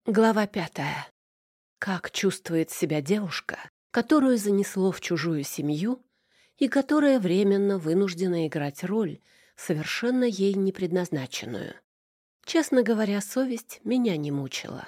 Глава 5. Как чувствует себя девушка, которую занесло в чужую семью и которая временно вынуждена играть роль, совершенно ей не предназначенную. Честно говоря, совесть меня не мучила.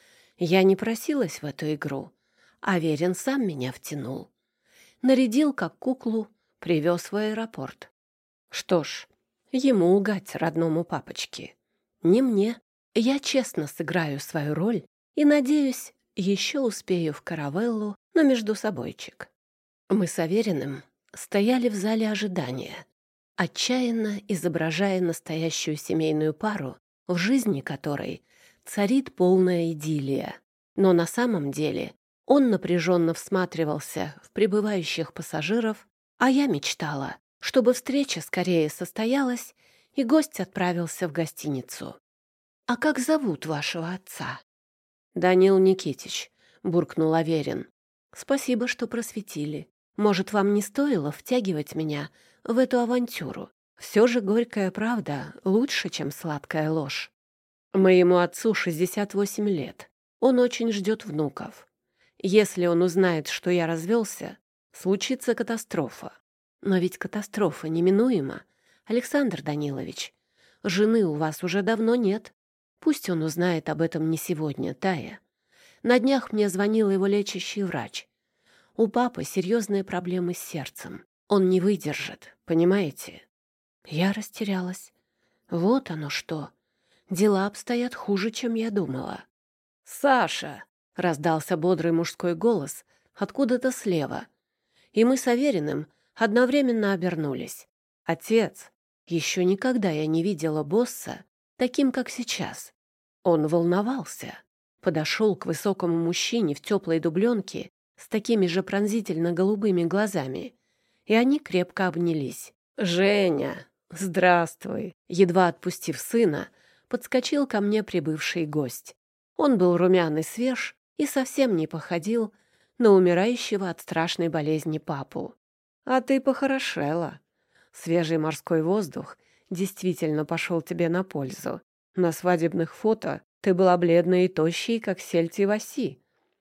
Я не просилась в эту игру, а Верин сам меня втянул. Нарядил как куклу, привез в аэропорт. Что ж, ему лгать родному папочке. Не мне. Я честно сыграю свою роль и, надеюсь, еще успею в каравеллу на междусобойчик. Мы с Авериным стояли в зале ожидания, отчаянно изображая настоящую семейную пару, в жизни которой царит полная идиллия. Но на самом деле он напряженно всматривался в прибывающих пассажиров, а я мечтала, чтобы встреча скорее состоялась и гость отправился в гостиницу. «А как зовут вашего отца?» «Данил Никитич», — буркнул Аверин. «Спасибо, что просветили. Может, вам не стоило втягивать меня в эту авантюру? Все же горькая правда лучше, чем сладкая ложь. Моему отцу 68 лет. Он очень ждет внуков. Если он узнает, что я развелся, случится катастрофа. Но ведь катастрофа неминуема, Александр Данилович. Жены у вас уже давно нет. Пусть он узнает об этом не сегодня, Тая. На днях мне звонил его лечащий врач. У папы серьезные проблемы с сердцем. Он не выдержит, понимаете?» Я растерялась. Вот оно что. Дела обстоят хуже, чем я думала. «Саша!» — раздался бодрый мужской голос откуда-то слева. И мы с Авериным одновременно обернулись. «Отец!» Еще никогда я не видела босса таким, как сейчас. Он волновался. Подошел к высокому мужчине в теплой дубленке с такими же пронзительно-голубыми глазами, и они крепко обнялись. «Женя, здравствуй!» Едва отпустив сына, подскочил ко мне прибывший гость. Он был румян и свеж и совсем не походил на умирающего от страшной болезни папу. «А ты похорошела. Свежий морской воздух действительно пошел тебе на пользу. На свадебных фото ты была бледной и тощей, как сельдь в оси».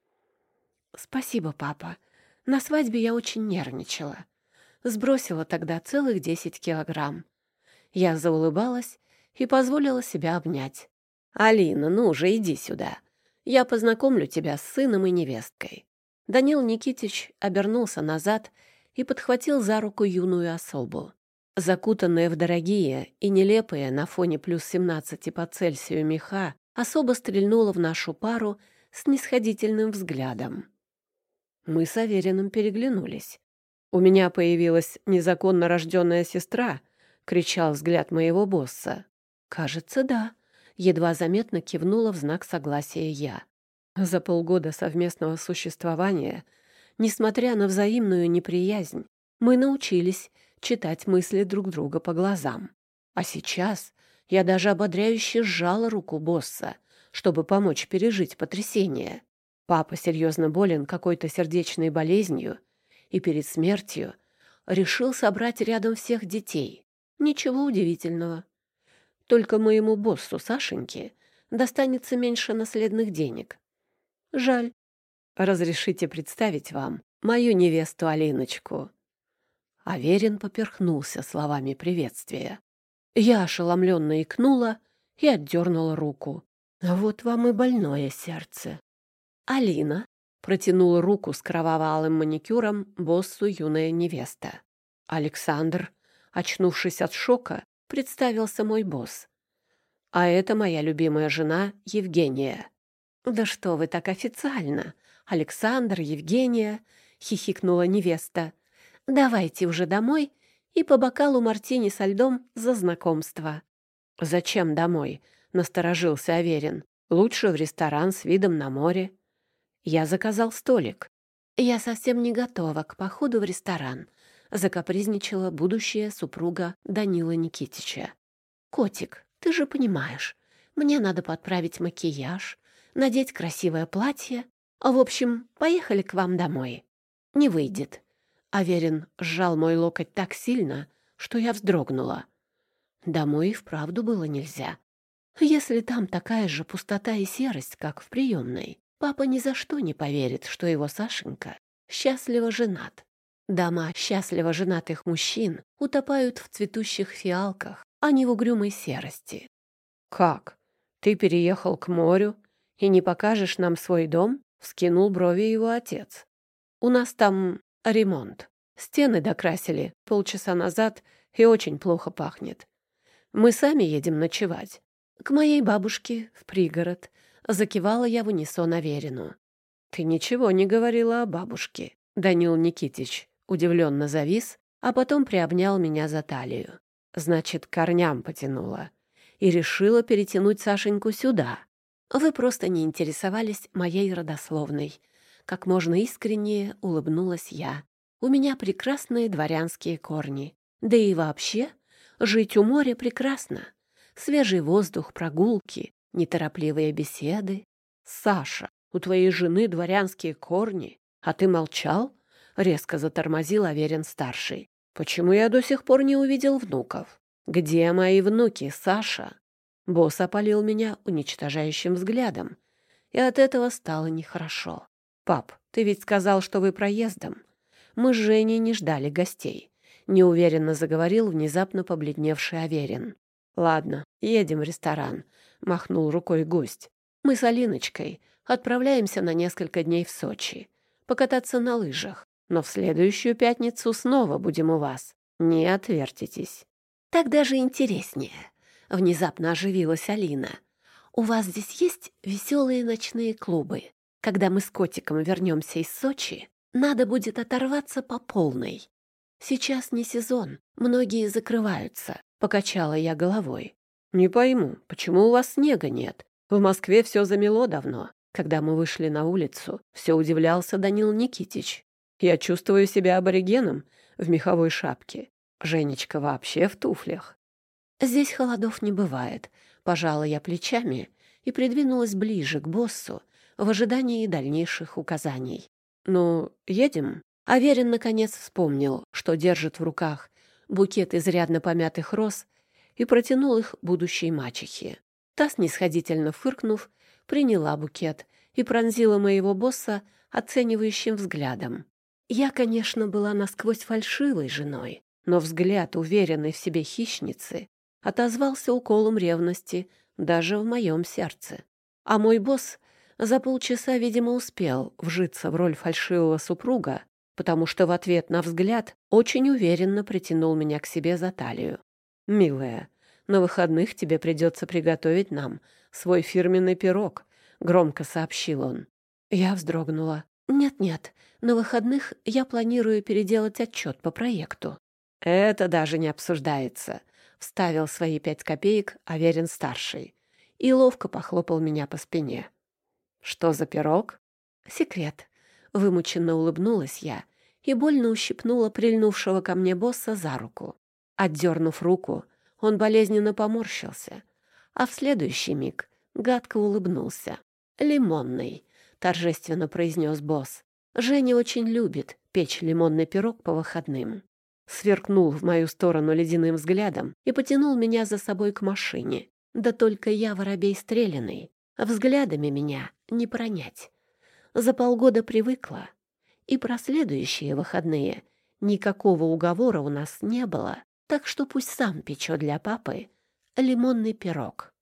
«Спасибо, папа. На свадьбе я очень нервничала. Сбросила тогда целых 10 килограмм». Я заулыбалась и позволила себя обнять. «Алина, ну же, иди сюда. Я познакомлю тебя с сыном и невесткой». Данил Никитич обернулся назад и подхватил за руку юную особу. Закутанная в дорогие и нелепые на фоне плюс 17 по Цельсию меха, особо стрельнула в нашу пару с снисходительным взглядом. Мы с Авериным переглянулись. «У меня появилась незаконно рожденная сестра», — кричал взгляд моего босса. «Кажется, да», — едва заметно кивнула в знак согласия я. За полгода совместного существования, несмотря на взаимную неприязнь, мы научились читать мысли друг друга по глазам. А сейчас я даже ободряюще сжала руку босса, чтобы помочь пережить потрясение. Папа серьезно болен какой-то сердечной болезнью и перед смертью решил собрать рядом всех детей. Ничего удивительного. Только моему боссу Сашеньке достанется меньше наследных денег. Жаль. Разрешите представить вам мою невесту Алиночку». Аверин поперхнулся словами приветствия. Я ошеломленно икнула и отдернула руку. Вот вам и больное сердце. «Алина», — протянула руку с кроваво-алым маникюром боссу юная невеста. «Александр», очнувшись от шока, представился мой босс. «А это моя любимая жена Евгения». «Да что вы так официально? Александр, Евгения», — хихикнула невеста. «Давайте уже домой и по бокалу мартини со льдом за знакомство». «Зачем домой?» — насторожился Аверин. «Лучше в ресторан с видом на море». Я заказал столик. «Я совсем не готова к походу в ресторан», — закапризничала будущая супруга Данила Никитича. «Котик, ты же понимаешь, мне надо подправить макияж, надеть красивое платье. В общем, поехали к вам домой». «Не выйдет». Аверин сжал мой локоть так сильно, что я вздрогнула. Домой и вправду было нельзя. Если там такая же пустота и серость, как в приемной, папа ни за что не поверит, что его Сашенька счастливо женат. Дома счастливо женатых мужчин утопают в цветущих фиалках, а не в угрюмой серости. «Как? Ты переехал к морю и не покажешь нам свой дом?» — вскинул брови его отец. «У нас там ремонт. Стены докрасили полчаса назад и очень плохо пахнет. Мы сами едем ночевать. К моей бабушке в пригород». Закивала я в унисон Аверину. «Ты ничего не говорила о бабушке». Данил Никитич удивленно завис, а потом приобнял меня за талию. «Значит, к корням потянула. И решила перетянуть Сашеньку сюда. Вы просто не интересовались моей родословной». Как можно искреннее улыбнулась я. «У меня прекрасные дворянские корни. Да и вообще, жить у моря прекрасно. Свежий воздух, прогулки, неторопливые беседы. Саша, у твоей жены дворянские корни, а ты молчал?» Резко затормозил Аверин-старший. «Почему я до сих пор не увидел внуков? Где мои внуки, Саша?» Босс опалил меня уничтожающим взглядом, и от этого стало нехорошо. «Пап, ты ведь сказал, что вы проездом. Мы с Женей не ждали гостей», — неуверенно заговорил внезапно побледневший Аверин. «Ладно, едем в ресторан», — махнул рукой гость. «Мы с Алиночкой отправляемся на несколько дней в Сочи, покататься на лыжах, но в следующую пятницу снова будем у вас. Не отвертитесь». «Так даже интереснее», — внезапно оживилась Алина. «У вас здесь есть веселые ночные клубы? Когда мы с котиком вернемся из Сочи, надо будет оторваться по полной. Сейчас не сезон, многие закрываются», — покачала я головой. «Не пойму, почему у вас снега нет? В Москве все замело давно». Когда мы вышли на улицу, все удивлялся Данил Никитич. «Я чувствую себя аборигеном в меховой шапке. Женечка вообще в туфлях». «Здесь холодов не бывает», — пожала я плечами и придвинулась ближе к боссу в ожидании дальнейших указаний. «Ну, едем?» Аверин наконец вспомнил, что держит в руках букет изрядно помятых роз, и протянул их будущей мачехе. Та, снисходительно фыркнув, приняла букет и пронзила моего босса оценивающим взглядом. Я, конечно, была насквозь фальшивой женой, но взгляд уверенной в себе хищницы отозвался уколом ревности даже в моем сердце. А мой босс за полчаса, видимо, успел вжиться в роль фальшивого супруга, потому что в ответ на взгляд очень уверенно притянул меня к себе за талию. «Милая, на выходных тебе придется приготовить нам свой фирменный пирог», — громко сообщил он. Я вздрогнула. «Нет-нет, на выходных я планирую переделать отчет по проекту». «Это даже не обсуждается», — вставил свои 5 копеек Аверин-старший и ловко похлопал меня по спине. «Что за пирог?» «Секрет». Вымученно улыбнулась я и больно ущипнула прильнувшего ко мне босса за руку. Отдернув руку, он болезненно поморщился, а в следующий миг гадко улыбнулся. «Лимонный», — торжественно произнес босс. «Женя очень любит печь лимонный пирог по выходным». Сверкнул в мою сторону ледяным взглядом и потянул меня за собой к машине. Да только я воробей стреляный, взглядами меня не пронять. За полгода привыкла, и про следующие выходные никакого уговора у нас не было, так что пусть сам печет для папы лимонный пирог.